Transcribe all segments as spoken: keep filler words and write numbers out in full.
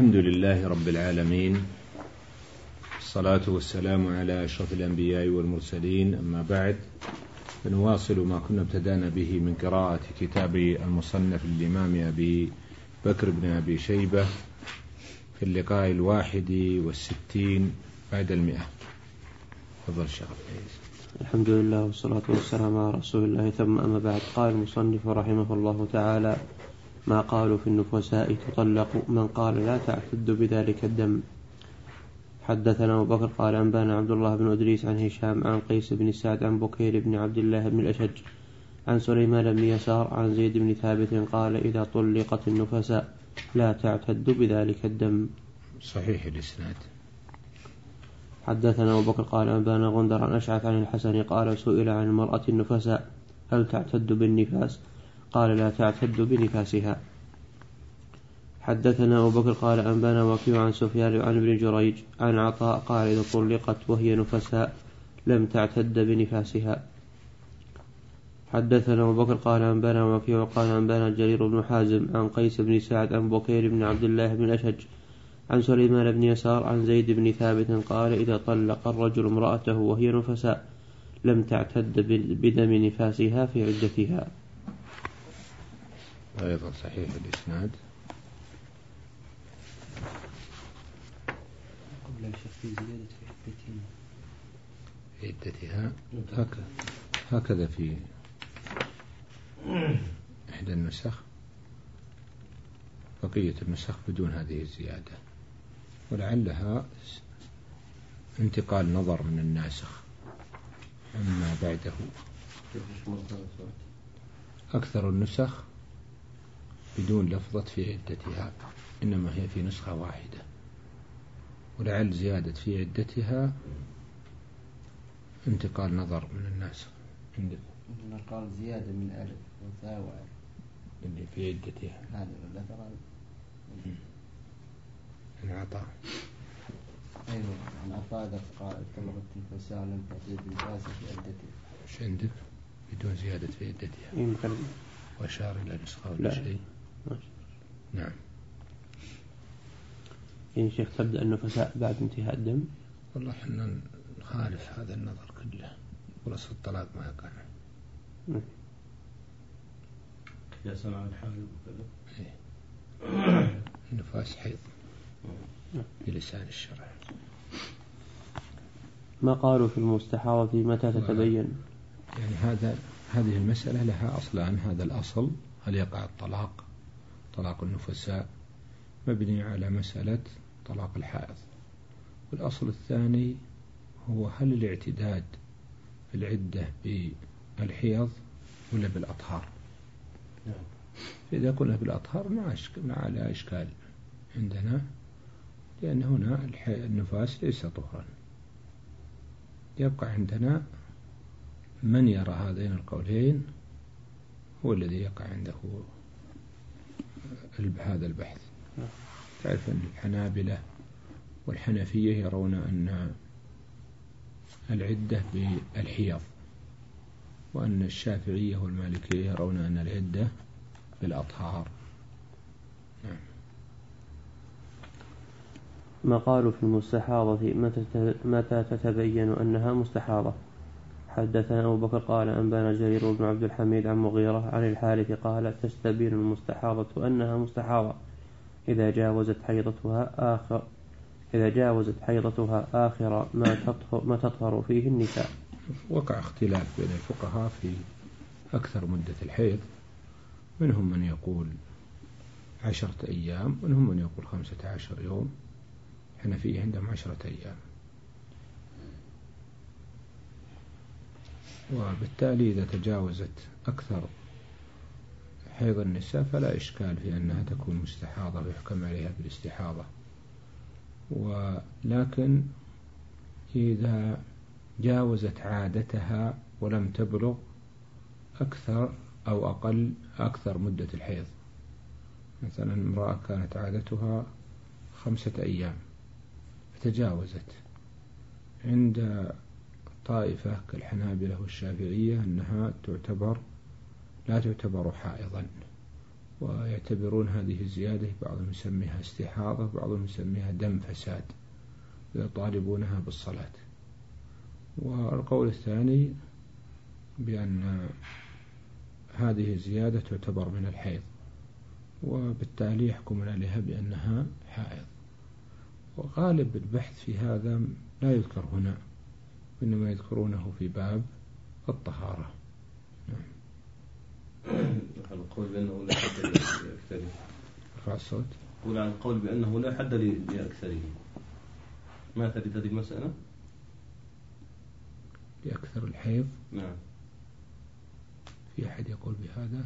الحمد لله رب العالمين، الصلاة والسلام على أشرف الأنبياء والمرسلين، أما بعد، فنواصل ما كنا ابتدأنا به من قراءة كتاب المصنف للإمام أبي بكر بن أبي شيبة في اللقاء الواحد والستين بعد المئة. تفضل شيخ. الحمد لله والصلاة والسلام على رسول الله، ثم أما بعد. قال المصنف رحمه الله تعالى: ما قالوا في النفساء تطلق، من قال لا تعتد بذلك الدم. حدثنا أبو بكر قال أنبانا عبد الله بن أدريس عن هشام عن قيس بن سعد عن بكير بن عبد الله بن الأشج عن سليمان بن يسار عن زيد بن ثابت قال: إذا طلقت النفساء لا تعتد بذلك الدم. صحيح الإسناد. حدثنا أبو بكر قال أنبانا غندر عن أشعث عن الحسن قال: سئل عن المرأة النفساء هل تعتد بالنفاس؟ قال: لا تعتد بنفاسها. حدثنا أبو بكر قال أنبانا وكيع عن سفيان عن ابن جريج عن عطاء قال: إذا طلقت وهي نفساء لم تعتد بنفاسها. حدثنا أبو بكر قال أنبانا وكيع قال أنبانا جرير بن حازم عن قيس بن سعد عن بكير بن عبد الله بن الأشج عن سليمان بن يسار عن زيد بن ثابت قال: إذا طلق الرجل امرأته وهي نفساء لم تعتد بدم نفاسها في عدتها. أيضا صحيح الإسناد. لا شك في زيادة في عدتها. هكذا هكذا في إحدى النسخ، بقية النسخ بدون هذه الزيادة، ولعلها انتقال نظر من الناسخ عما بعده. أكثر النسخ بدون لفظة في عدتها، إنما هي في نسخة واحدة، ولعل زيادة في عدتها انتقال نظر من الناسخ. قال زيادة من ألف وثاء وألف اللي في عدتها هذا ولا ترى العطاء. أيوة عن عطاء قال طلبت النفساء لم تعتد بالنفاس في عدتها. ايش عندك بدون زيادة في عدتها؟ وأشار إلى نسخة ولا شيء؟ نعم. إن شيخ تبدأ النفساء بعد انتهاء الدم. والله احنا نخالف هذا النظر كله، ورص الطلاق ما كان يا سمع الحالب وكذا. إيه. النفاس حيض بلسان الشرع. ما قالوا في المستحاضة متى تتبين؟ يعني هذا هذه المسألة لها أصلان. هذا الأصل هل يقع الطلاق طلاق النفساء مبني على مسألة طلاق الحائض، والأصل الثاني هو هل الاعتداد في العدة بالحيض ولا بالأطهار. فإذا كنا بالأطهار ما لا إشكال عندنا، لأن هنا النفاس ليس طهرا. يبقى عندنا من يرى هذين القولين هو الذي يقع عنده هذا البحث. تعرف أن الحنابلة والحنفية يرون أن العدة بالحيض، وأن الشافعية والمالكية يرون أن العدة بالأطهار. نعم. ما قالوا في المستحاضة متى تتبين أنها مستحاضة. حدثنا أبو بكر قال أنبانا جرير بن عبد الحميد عن مغيرة عن الحارث قال: تستبين المستحاضة أنها مستحاضة إذا جاوزت حيضتها آخر إذا جاوزت حيضتها آخر ما تطهر, ما تطهر فيه النساء. وقع اختلاف بين الفقهاء في أكثر مدة الحيض، منهم من يقول عشرة أيام، ومنهم من يقول خمسة عشر يوم. الحنفية عندهم عشرة أيام، وبالتالي إذا تجاوزت أكثر حيض النساء فلا إشكال في أنها تكون مستحاضة ويحكم عليها بالاستحاضة. ولكن إذا جاوزت عادتها ولم تبلغ أكثر أو أقل أكثر مدة الحيض، مثلا امرأة كانت عادتها خمسة أيام فتجاوزت، عند طائفة كالحنابلة والشافعية أنها تعتبر لا تعتبر حائضا، يعتبرون هذه الزيادة بعضهم يسميها استحاضة، بعضهم يسميها دم فساد يطالبونها بالصلاة. والقول الثاني بأن هذه الزيادة تعتبر من الحيض، وبالتالي يحكمون عليها بأنها حائض. وغالب البحث في هذا لا يذكر هنا، إنما يذكرونه في باب الطهارة. القول بأنه لا حد لأكثره. رفع الصوت. قول عن القول بأنه لا حد لأكثره. ما تريد هذه المسألة؟ لأكثر الحيض. نعم. في أحد يقول بهذا؟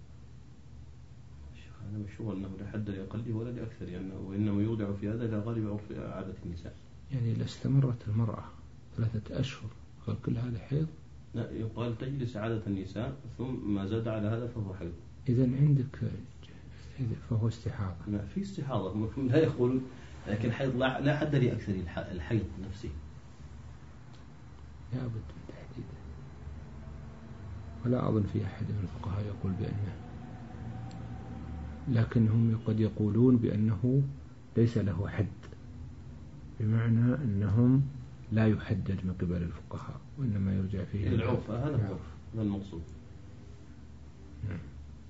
هذا مشهور أنه لا حد لأقله ولا لأكثر، يعني وإنما يوضع في هذا إلى غالب عرف عادة النساء. يعني إذا استمرت المرأة ثلاثة أشهر قال كل هذا حيض؟ لا، يقال تجلس عادة النساء ثم ما زاد على هذا فهو حيض. إذا عندك فهو استحاضة. لا، في استحاضة لا يقول، لكن حيض لا, لا حد لأكثر الحيض نفسه. لا بد من تحديده، ولا أظن في أحد من الفقهاء يقول بأنه، لكنهم قد يقولون بأنه ليس له حد، بمعنى أنهم لا يحدد من قبل الفقهاء، وإنما يرجع فيه العرف. هذا هو هذا المقصود. نعم.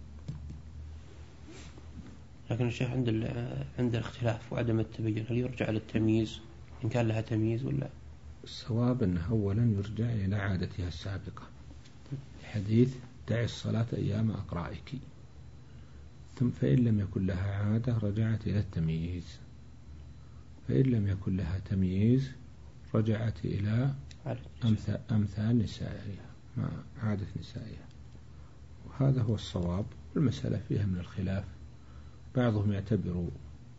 لكن الشيخ عند عند الاختلاف وعدم التبين، هل يرجع للتمييز إن كان لها تمييز ولا؟ الصواب أنه أولا يرجع إلى عادتها السابقة، حديث دع الصلاة أيام أقرائك، ثم فإن لم يكن لها عادة رجعت إلى التمييز، فإن لم يكن لها تمييز رجعت إلى أمثال نسائها مع عادة نسائها. وهذا هو الصواب. المسألة فيها من الخلاف، بعضهم يعتبر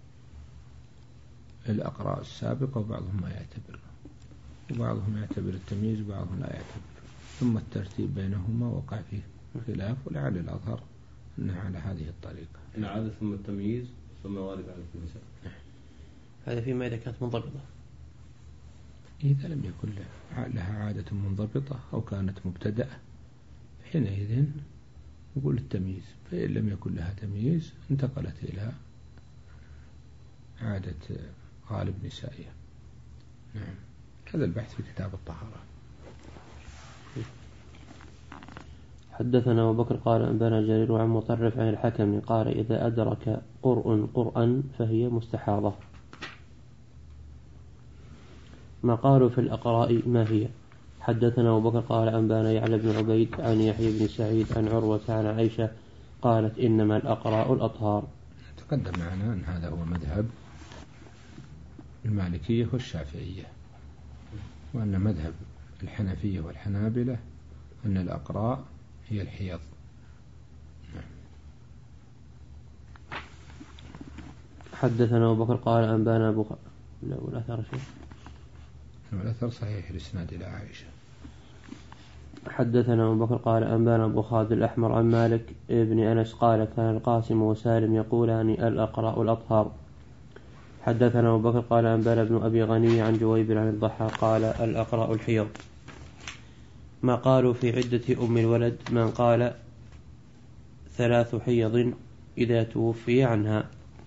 الأقراء السابقة وبعضهم ما يعتبر، وبعضهم يعتبر التمييز وبعضهم لا يعتبر، ثم الترتيب بينهما وقع فيه خلاف، ولعل الأظهر أنها على هذه الطريقة. إن عادة ثم التمييز ثم غالب على النساء. هذا فيما إذا كانت منضبطة. إذا لم يكن لها عادة منضبطة أو كانت مبتدأة حينئذ نقول التمييز، فإن لم يكن لها تمييز انتقلت إلى عادة غالب نسائها. نعم. هذا البحث في كتاب الطهارة. حدثنا أبو بكر قال أنبانا جرير عن مطرف عن الحكم قال إذا أدرك قرء قرءا فهي مستحاضة. ما قالوا في الأقراء ما هي؟ حدثنا أبو بكر قال أنبانا يعلى بن عبيد عن يحيى بن سعيد عن عروة عن عائشة قالت إنما الأقراء الأطهار. تقدم معنا أن هذا هو مذهب المالكية والشافعية، وأن مذهب الحنفية والحنابلة أن الأقراء هي الحيض. حدثنا أبو بكر قال أنبانا أبو خ... لا والأثر شيء. الأثر صحيح الإسناد إلى عائشة. حدثنا أبو بكر قال أنبانا أبو خالد الأحمر عن مالك ابن أنس قال كان القاسم وسالم يقولان الأقراء الأطهار. حدثنا أبو بكر قال أنبانا ابن أبي غني عن جويبر عن الضحى قال الأقراء الحيض. ما قالوا في عدة أم الولد من قال ثلاث حيض إذا توفي عنها.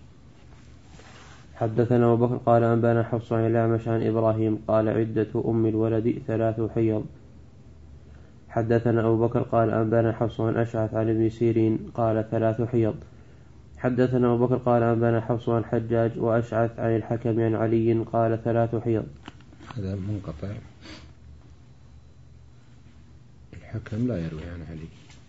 حدثنا أبو بكر قال أنبانا حفص عن الأعمش عن إبراهيم قال عدة أم الولد ثلاث حيض. حدثنا أبو بكر قال أنبانا حفص عن أشعث عن ابن سيرين قال ثلاث حيض. حدثنا أبو بكر قال أنبانا حفص عن حجاج وأشعث عن الحكم عن علي قال ثلاث حيض. هذا منقطع، الحكم لا يروي عن علي.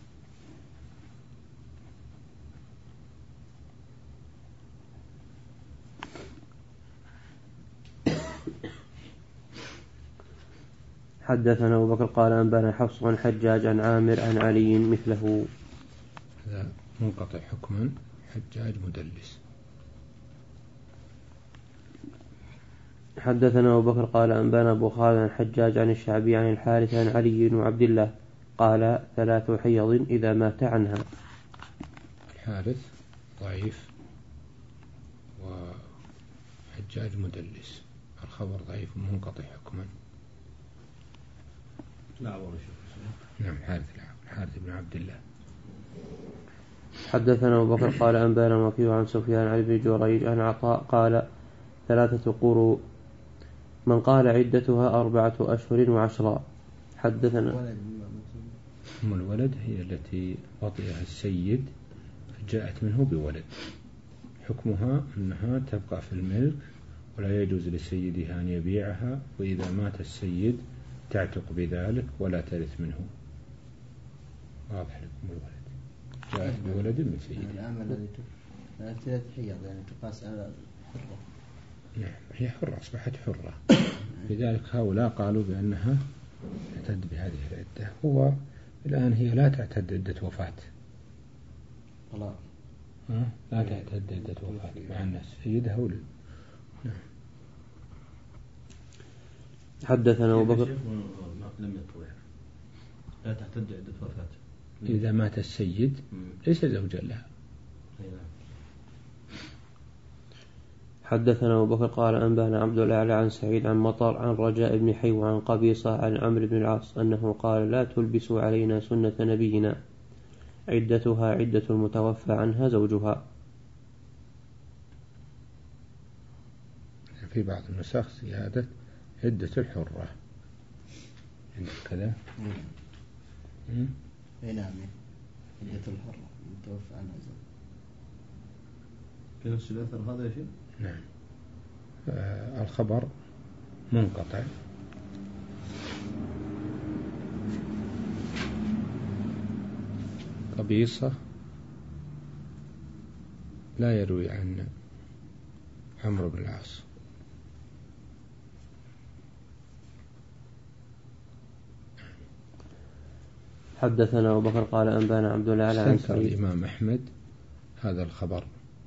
حدثنا أبو بكر قال أنبانا حفص عن حجاج عن عامر عن علي مثله. هذا منقطع حكما، حجاج مدلس. حدثنا أبو بكر قال أنبانا أبو خالد عن حجاج عن الشعبي عن الحارث عن علي وعبد الله قال ثلاث حيض إذا مات عنها. الحارث ضعيف وحجاج مدلس، الخبر ضعيف منقطع حكما. نعم. نعم. حارث الحارث بن عبد الله. حدثنا أبو بكر قال أنبانا وكيع عن سفيان عن ابن جريج عن عطاء قال ثلاثة قروء من قال عدتها أربعة أشهر وعشرا. حدثنا أم الولد هي التي وطئها السيد فجاءت منه بولد، حكمها أنها تبقى في الملك ولا يجوز لسيدها أن يبيعها، وإذا مات السيد تعتق بذلك ولا ترث منه. واضح لكم الولد جاءت بولد من سيدها. الآن الذي ثلاث حيض يعني تقاس على حرة. نعم هي حرة أصبحت حرة، لذلك هؤلاء قالوا بأنها تعتد بهذه العدة. هو الآن هي لا تعتد عدة وفاة، طلاق لا تعتد عدة وفاة مع الناس سيدها ولد. نعم. حدثنا أبو بكر لم يطوع لا تعتد عدة وفاة إذا مات السيد ليس زوجا لها. حدثنا أبو بكر قال أنبانا عبد الأعلى عن سعيد عن مطر عن رجاء بن حيوة عن قبيصة عن عمرو بن العاص أنه قال لا تلبسوا علينا سنة نبينا عدتها عدة المتوفى عنها زوجها. في بعض النسخ زيادة عدة الحرة عندك كذا. اي نعم عدة الحرة المتوفى عنها زوجها في نفس الأثر هذا يا شيخ. نعم. آه الخبر منقطع قبيصة لا يروي عن عمرو بن العاص. حدثنا أبو بكر قال أنبانا عبد الأعلى عن سعيد. الإمام أحمد هذا الخبر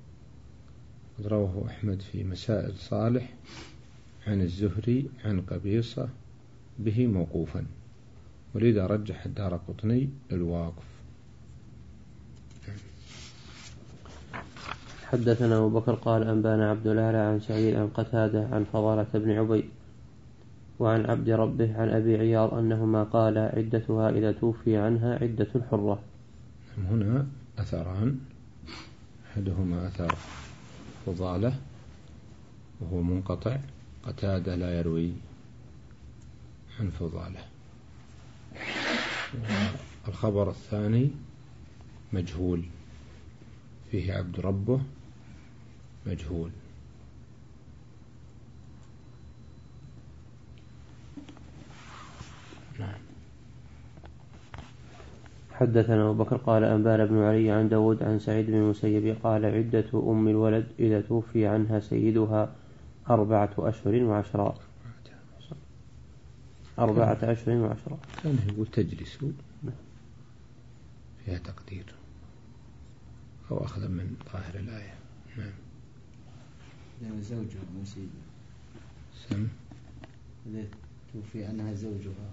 رواه أحمد في مسائل صالح عن الزهري عن قبيصة به موقوفا، ولذا رجح الدارقطني الواقف. حدثنا أبو بكر قال أنبانا عبد الأعلى عن سعيد عن قتادة عن فضالة بن عبيد وعن عبد ربه عن أبي عياض أنهما قال عدتها إذا توفي عنها عدة الحرة. هنا أثران، أحدهما أثر فضالة وهو منقطع، قتادة لا يروي عن فضالة. الخبر الثاني مجهول فيه عبد ربه مجهول. نعم. حدثنا أبو بكر قال أنبانا بن علي عن داود عن سعيد بن المسيب قال عدة أم الولد إذا توفي عنها سيدها أربعة أشهر وعشرة. أربعة أشهر وعشرة. كان يقول تجلس فيها تقدير أو أخذ من ظاهر الآية. نعم. لأن زوجها من سيدها سم إذا توفي عنها زوجها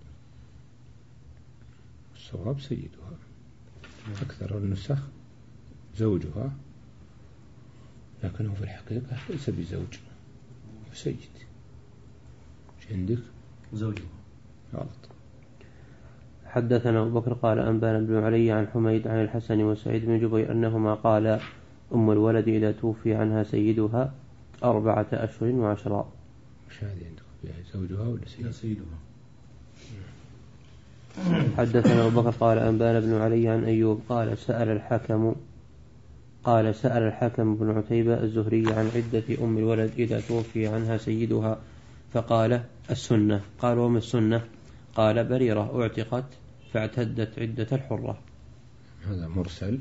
الصواب سيدها، أكثر النسخ زوجها، لكنه في الحقيقة ليس بزوج سيد. مش عندك زوجها غلط. حدثنا أبو بكر قال أنبانا بن علي عن حميد عن الحسن وسعيد بن جبير أنهما قال أم الولد إذا توفي عنها سيدها أربعة أشهر وعشرة. مش هذه عندك فيها زوجها ولا سيدها؟ سيدها. حدثنا أبو بكر قال أنبانا بن علي عن أيوب قال سأل الحكم قال سأل الحكم بن عتيبة الزهري عن عدة أم الولد إذا توفي عنها سيدها فقال السنة. قال وما السنة؟ قال بريرة اعتقت فاعتدت عدة الحرة. هذا مرسل.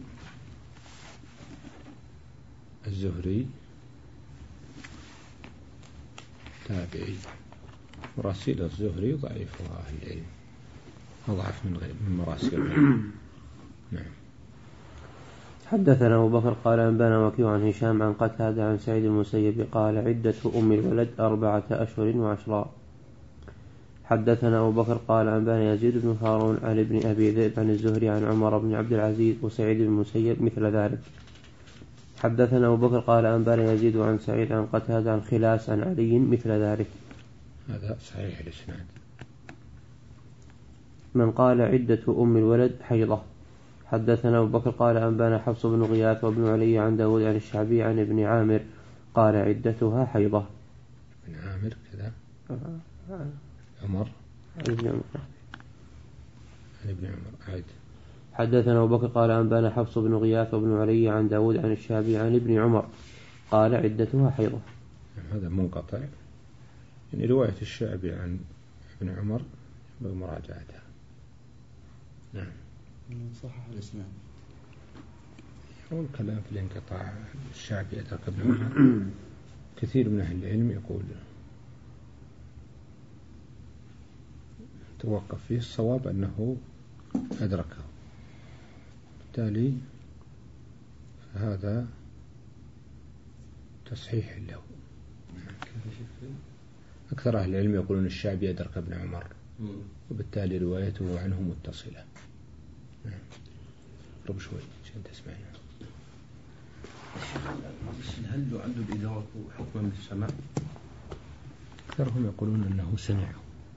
الزهري تابعي، مراسيل الزهري ضعيفها أهل العلم، أضعف من غير من مراسيل العلم. نعم. حدثنا أبو بكر قال أنبانا وكيع عن هشام عن قتادة عن سعيد المسيب قال عدة أم الولد أربعة أشهر وعشرة. حدثنا أبو بكر قال أنبانا يزيد بن هارون عن ابن أبي ذئب عن الزهري عن عمر بن عبد العزيز وسعيد بن المسيب مثل ذلك. حدثنا أبو بكر قال أنبانا يزيد عن سعيد عن قتادة عن خلاس عن علي مثل ذلك. هذا صحيح الإسناد. من قال عدة أم الولد حيضة حدثنا أبو بكر قال أنبانا حفص بن غياث وابن علي عن داود عن الشعبي عن ابن عامر قال عدتها حيضة. ابن عامر كذا عمر عن ابن عمر عن ابن عمر عيد. حدثنا أبو بكر قال أنبانا حفص بن غياث وابن علي عن داود عن الشعبي عن ابن عمر قال عدتها حيضة. هذا منقطع، يعني رواية الشعبي عن ابن عمر بمراجعتها. نعم. صحح الاسناد. والكلام في الانقطاع الشعبي أدرك ابن عمر كثير من أهل العلم يقول توقف فيه، الصواب أنه أدركه، بالتالي هذا تصحيح له. أكثر أهل العلم يقولون الشعبي أدرك ابن عمر وبالتالي روايته عنه متصلة. نعم. رب شوي عشان تسمعنا. هل عنده الإدارة حكما بالسماع؟ أكثرهم يقولون أنه سمع،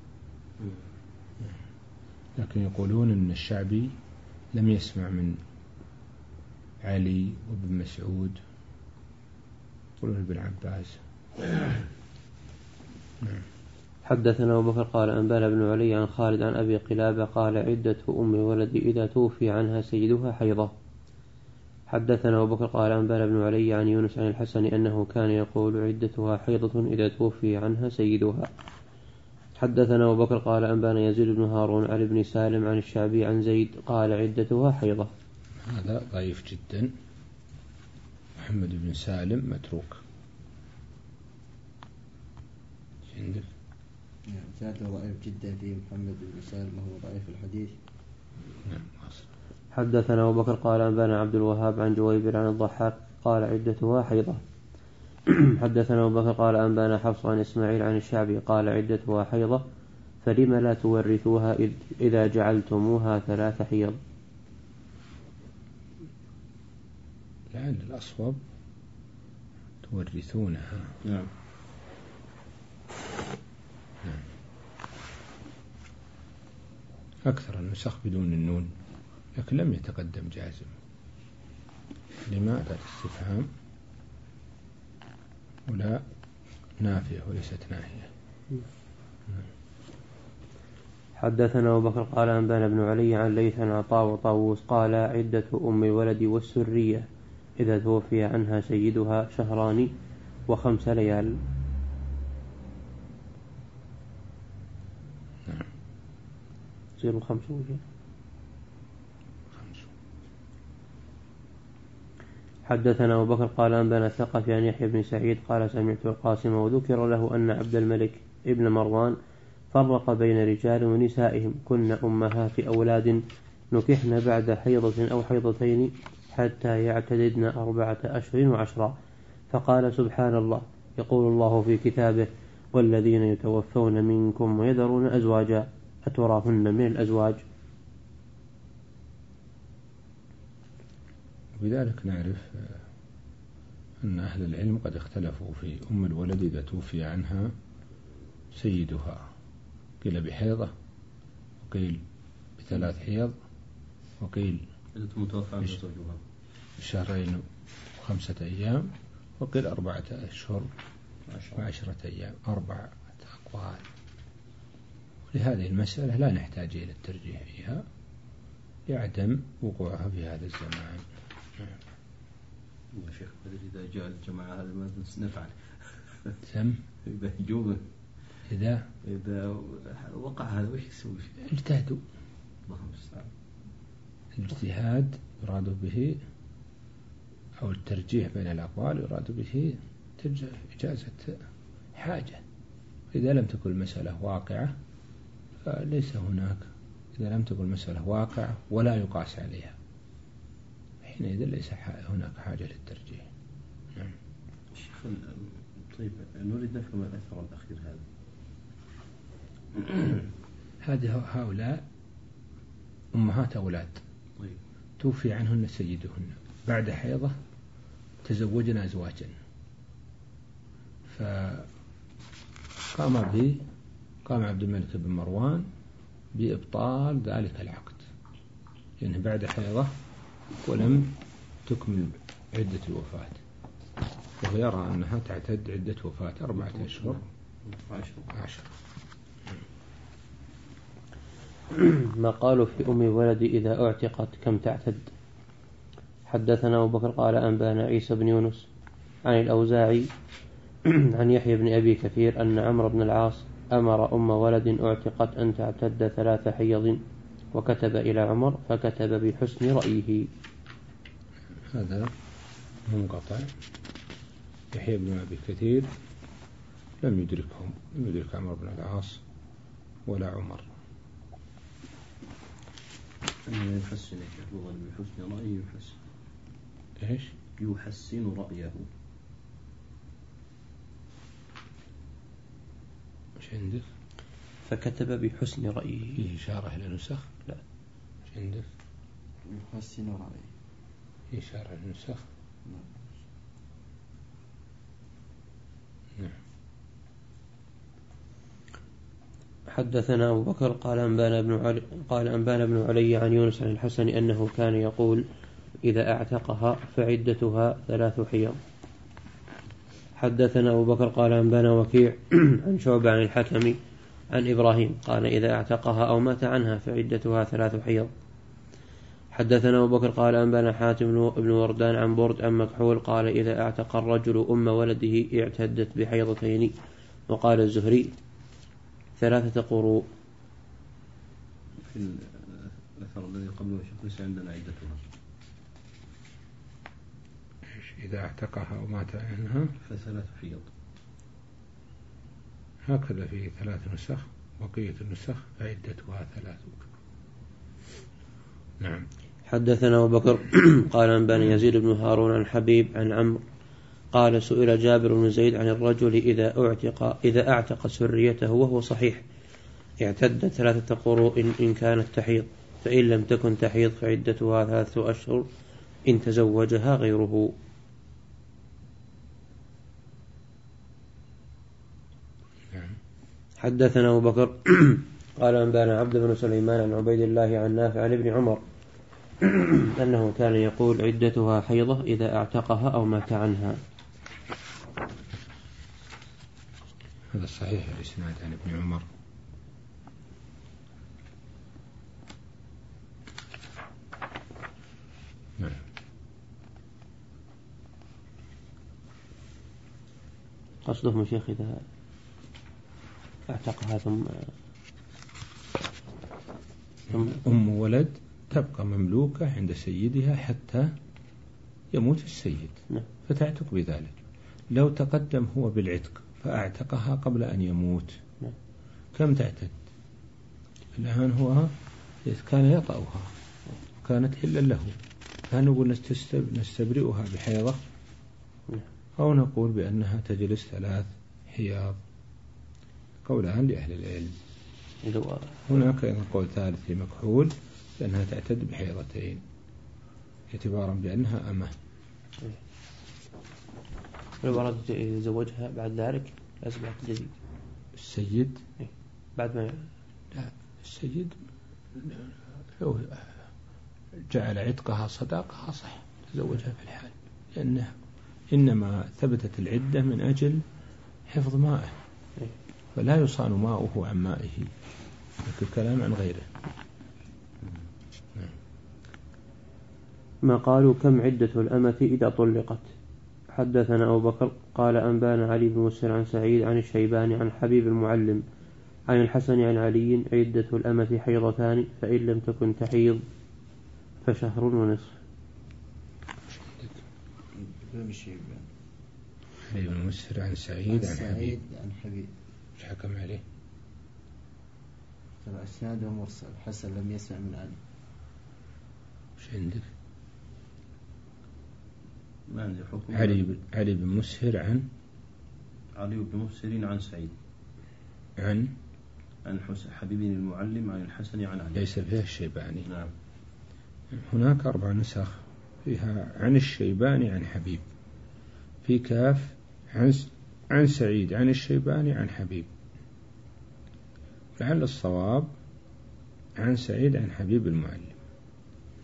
لكن يقولون أن الشعبي لم يسمع من علي وابن مسعود، يقولون ابن عباس. نعم. حدثنا أبو بكر قال أنبانا بن علي عن خالد عن أبي قلابة قال عدة أم الولد إذا توفي عنها سيدها حيضة. حدثنا أبو بكر قال أنبانا بن علي عن يونس عن الحسن أنه كان يقول عدتها حيضة إذا توفي عنها سيدها. حدثنا أبو بكر قال أنبانا يزيد بن هارون عن ابن سالم عن الشعبي عن زيد قال عدتها حيضة. هذا ضعيف جدا، محمد بن سالم متروك عندك. زاد ضعيف جدا في محمد بن سالم وهو ضعيف الحديث. نعم. حدثنا أبو بكر قال أنبانا عبد الوهاب عن جويبر عن الضحاك قال عدتها حيضة. حدثنا أبو بكر قال أنبانا حفص عن إسماعيل عن الشعبي قال عدتها حيضة فلم لا تورثوها إذا جعلتموها ثلاث حيض. لعل الأصوب تورثونها. نعم. نعم. أكثر النسخ بدون النون، لكن لم يتقدم جازم. لماذا استفهام ولا نافية وليست ناهية. حدثنا أبو بكر قال أنبانا بن علي عن ليث عن عطاء وطاووس قال عدة أم الولد والسرية إذا توفي عنها سيدها شهران وخمس ليال. نعم. زيرو خمس وجه. حدثنا أبو بكر قال أنبانا الثقفي عن يحيى بن سعيد قال سمعت القاسم وذكر له أن عبد الملك ابن مروان فرق بين رجال ونسائهم كن أمهات أولاد نكحن بعد حيضة أو حيضتين حتى يعتددن أربعة أشهر وعشرا، فقال سبحان الله يقول الله في كتابه والذين يتوفون منكم ويذرون أزواجا أتراهن من الأزواج. وبذلك نعرف أن أهل العلم قد اختلفوا في أم الولد إذا توفي عنها سيدها، قيل بحيضة وقيل بثلاث حيض وقيل بشهرين وخمسة أيام وقيل أربعة أشهر وعشرة أيام، أربعة أقوال. ولهذه المسألة لا نحتاج إلى الترجيح فيها لعدم وقوعها في هذا الزمان. يا شيخ إذا جاء الجماعة هذا ما نفعل سم إذا جوبه إذا إذا وقع هذا وش يسوي؟ اجتهدوا. اللهم المستعان. الاجتهاد يراد به أو الترجيح بين الأقوال يراد به إجازة حاجة. إذا لم تكن المسألة واقعة فليس هناك، إذا لم تكن المسألة واقعة ولا يقاس عليها حينئذ ليس هناك حاجة للترجيح. نعم. شيخ طيب نريد نفهم الأثر الأخير هذا. هذه هؤلاء أمهات أولاد طيب. توفي عنهن سيدهن بعد حيضة تزوجن أزواجا، فقام به قام عبد الملك بن مروان بإبطال ذلك العقد لأنه بعد حيضة ولم تكمل عدة الوفاة، وهو يرى أنها تعتد عدة وفاة أربعة أشهر عشر. ما قالوا في أم الولد إذا أعتقت كم تعتد. حدثنا أبو بكر قال أنبانا عيسى بن يونس عن الأوزاعي عن يحيى بن أبي كثير أن عمرو بن العاص أمر أم ولد أعتقت أن تعتد ثلاث حيض، وكتب إلى عمر فكتب بحسن رأيه. هذا منقطع. يحيى بن أبي كثير لم يدركهم، لم يدرك عمرو بن العاص ولا عمر. يحسن بحسن رأيه يحسن إيش؟ يحسن رأيه. إيش عندك؟ فكتب بحسن رأيه. فيه إشارة إلى نسخ؟ لا. إيش عندك؟ يحسن رأيه. فيه إشارة إلى نسخ؟ نعم. حدثنا أبو بكر قال أنبانا بن علي قال أنبانا بن علي عن يونس عن الحسن أنه كان يقول إذا أعتقها فعدتها ثلاث حيض. حدثنا أبو بكر قال أنبانا وكيع عن شعبة عن الحكم عن إبراهيم قال إذا أعتقها أو مات عنها فعدتها ثلاث حيض. حدثنا أبو بكر قال أنبانا حاتم بن وردان عن برد عن مكحول قال إذا اعتق الرجل أم ولده اعتدت بحيضتين. وقال الزهري ثلاثة قروء. في الأثر الذي قبله ليس عندنا عدتها. إذا اعتقها ومات عنها فثلاث حيض. هكذا في ثلاث نسخ، بقية النسخ فعدتها ثلاث. نعم. حدثنا أبو بكر قال أنبانا يزيد بن هارون عن حبيب عن عمرو قال سئل جابر بن زيد عن الرجل إذا أعتق إذا أعتق سريته وهو صحيح اعتدت ثلاثة قروء إن, إن كانت تحيض، فإن لم تكن تحيض فعدتها ثلاثة أشهر إن تزوجها غيره. حدثنا أبو بكر قال أنبانا عبد بن سليمان عن عبيد الله عن نافع عن ابن عمر أنه كان يقول عدتها حيضة إذا اعتقها أو مات عنها. هذا صحيح الإسناد عن ابن عمر. نعم. قصدهم شيخ إذا اعتقها ثم أم ولد تبقى مملوكة عند سيدها حتى يموت السيد، فتعتق بذلك. لو تقدم هو بالعتق فأعتقها قبل أن يموت كم تعتد؟ الآن هو كان يطأها كانت حلا له، هل نقول نستبرئها بحيضة أو نقول بأنها تجلس ثلاث حياض؟ قولان لأهل العلم. هناك أيضا قول ثالث لمكحول لأنها تعتد بحيضتين اعتبارا بأنها أمه. لو أراد يتزوجها بعد ذلك لازم يعتد جديد. السيد بعد ما لا السيد لو جعل عتقها صداقها صح تزوجها في الحال، لأنه إنما ثبتت العدة من أجل حفظ مائه، فلا يصان ماؤه عن مائه، الكلام عن غيره. ما قالوا كم عدة الأمة إذا طلقت. حدثنا أبو بكر قال أنبانا علي بن مسهر عن سعيد عن الشيباني عن حبيب المعلم عن الحسن عن علي عدة الأمة حيضتان فإن لم تكن تحيض فشهر ونصف. علي بن مسهر عن سعيد عن حبيب عن حبيب ايش حكم عليه؟ ترى اسناده مرسل، حسن لم يسمع من علي. ايش عندك؟ ما عندي حكم. علي ب... علي بن مسهر عن علي بن مسهر عن سعيد عن عن حبيب المعلم عن الحسن عن علي. ليس فيها الشيباني. نعم. هناك أربع نسخ فيها عن الشيباني عن حبيب، في كاف عن عن سعيد عن الشيباني عن حبيب، لعل الصواب عن سعيد عن حبيب المعلم.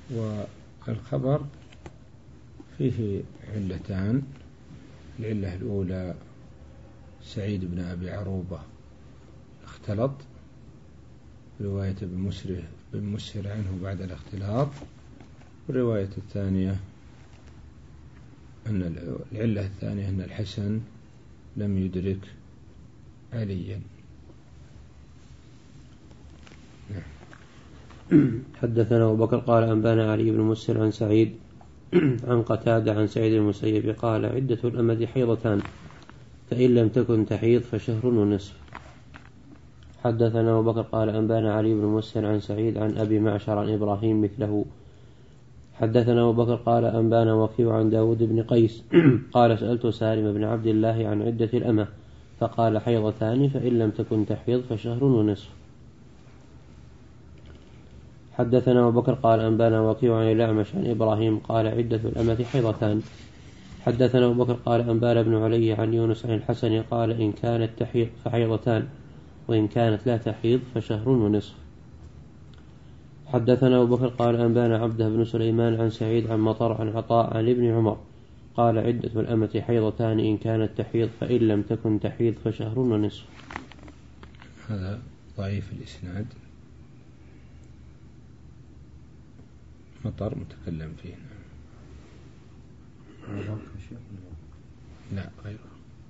والخبر فيه علتان. العلة الأولى سعيد بن أبي عروبة اختلط، رواية ابن مسهر عنه بعد الاختلاط. والرواية الثانية أن العلة الثانية أن الحسن لم يدرك عليا. حدثنا أبو بكر قال أنبانا علي بن مسهر عن سعيد عن قتادة عن سعيد المسيب قال عدة الأمد حيضتان فإن لم تكن تحيض فشهر ونصف. حدثنا أبو بكر قال أنبانا علي بن مسهر عن سعيد عن أبي معشر عن إبراهيم مثله. حدثنا أبو بكر قال أنبانا وكيع عن داود بن قيس قال سألت سالم بن عبد الله عن عدة الأمة فقال حيضتان فإن لم تكن تحيض فشهر ونصف. حدثنا أبو بكر قال أنبانا وكيع عن الأعمش عن إبراهيم قال عدة الأمة حيضتان. حدثنا أبو بكر قال أنبانا بن علي عن يونس عن الحسن قال إن كانت تحيض فحيضتان وإن كانت لا تحيض فشهر ونصف. حدثنا أبو بكر قال أنبانا عبده بن سليمان عن سعيد عن مطر عن عطاء عن ابن عمر قال عدة الأمة حيضتان إن كانت تحيض فإن لم تكن تحيض فشهر ونصف. هذا ضعيف الإسناد، مطر متكلم فيه. لا غيره.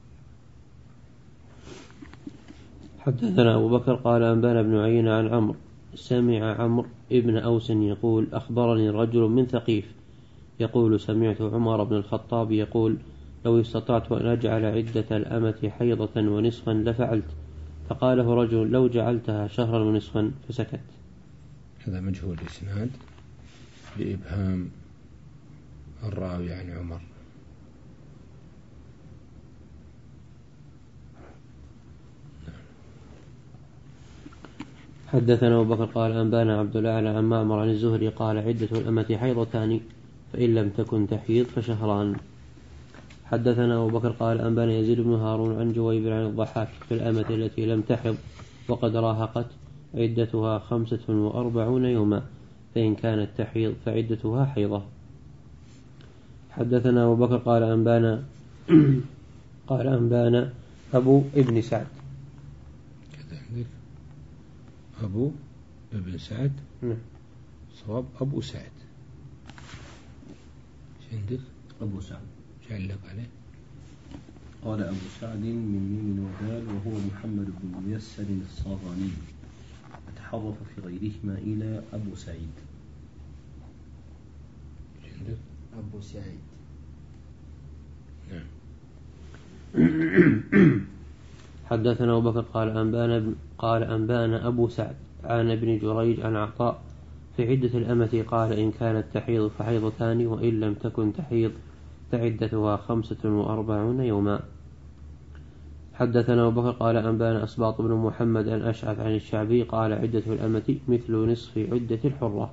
حدثنا أبو بكر قال أنبانا بن عيينة عن عمرو سمع عمرو ابن أوس يقول أخبرني رجل من ثقيف يقول سمعت عمر بن الخطاب يقول لو استطعت أن أجعل عدة الأمة حيضة ونصفا لفعلت، فقاله رجل لو جعلتها شهرا ونصفا فسكت. هذا مجهول الإسناد لإبهام الراوي عن عمر. حدثنا أبو بكر قال أنبانا عبد الأعلى عن معمر عن الزهري قال عدة الأمة حيضتان فإن لم تكن تحيض فشهران. حدثنا أبو بكر قال أنبانا يزيد بن هارون عن جويبر عن الضحاك في الأمة التي لم تحض وقد راهقت عدتها خمسة وأربعون يوما فإن كانت تحيض فعدتها حيضة. حدثنا أبو بكر قال أنبانا قال أنبانا أبو ابن سعد أبو ابن سعد صواب أبو سعد. ايش عندك؟ أبو سعد جعلك عليه. قال أبو سعد من ميم ودال وهو محمد بن ميسر الصاغاني تحرف في غيرهما إلى أبو سعيد. ايش عندك؟ أبو سعيد. نعم. حدثنا أبو بكر قال أنبانا قال أنبانا أبو سعد عن ابن جريج عن عطاء في عدة الأمة قال إن كانت تحيض فحيضتان وإن لم تكن تحيض فعدتها خمسة وأربعون يوما. حدثنا أبو بكر قال أنبانا أسباط بن محمد عن أشعث عن الشعبي قال عدة الأمة مثل نصف عدة الحرة.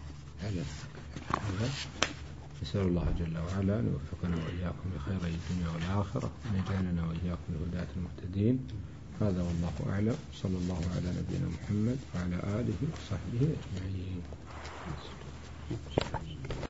نسأل الله جل وعلا أن يوفقنا وإياكم لخير الدنيا والآخرة وأن يجعلنا وإياكم لهداة المهتدين. هذا والله أعلم. صلى الله على نبينا محمد وعلى آله وصحبه أجمعين.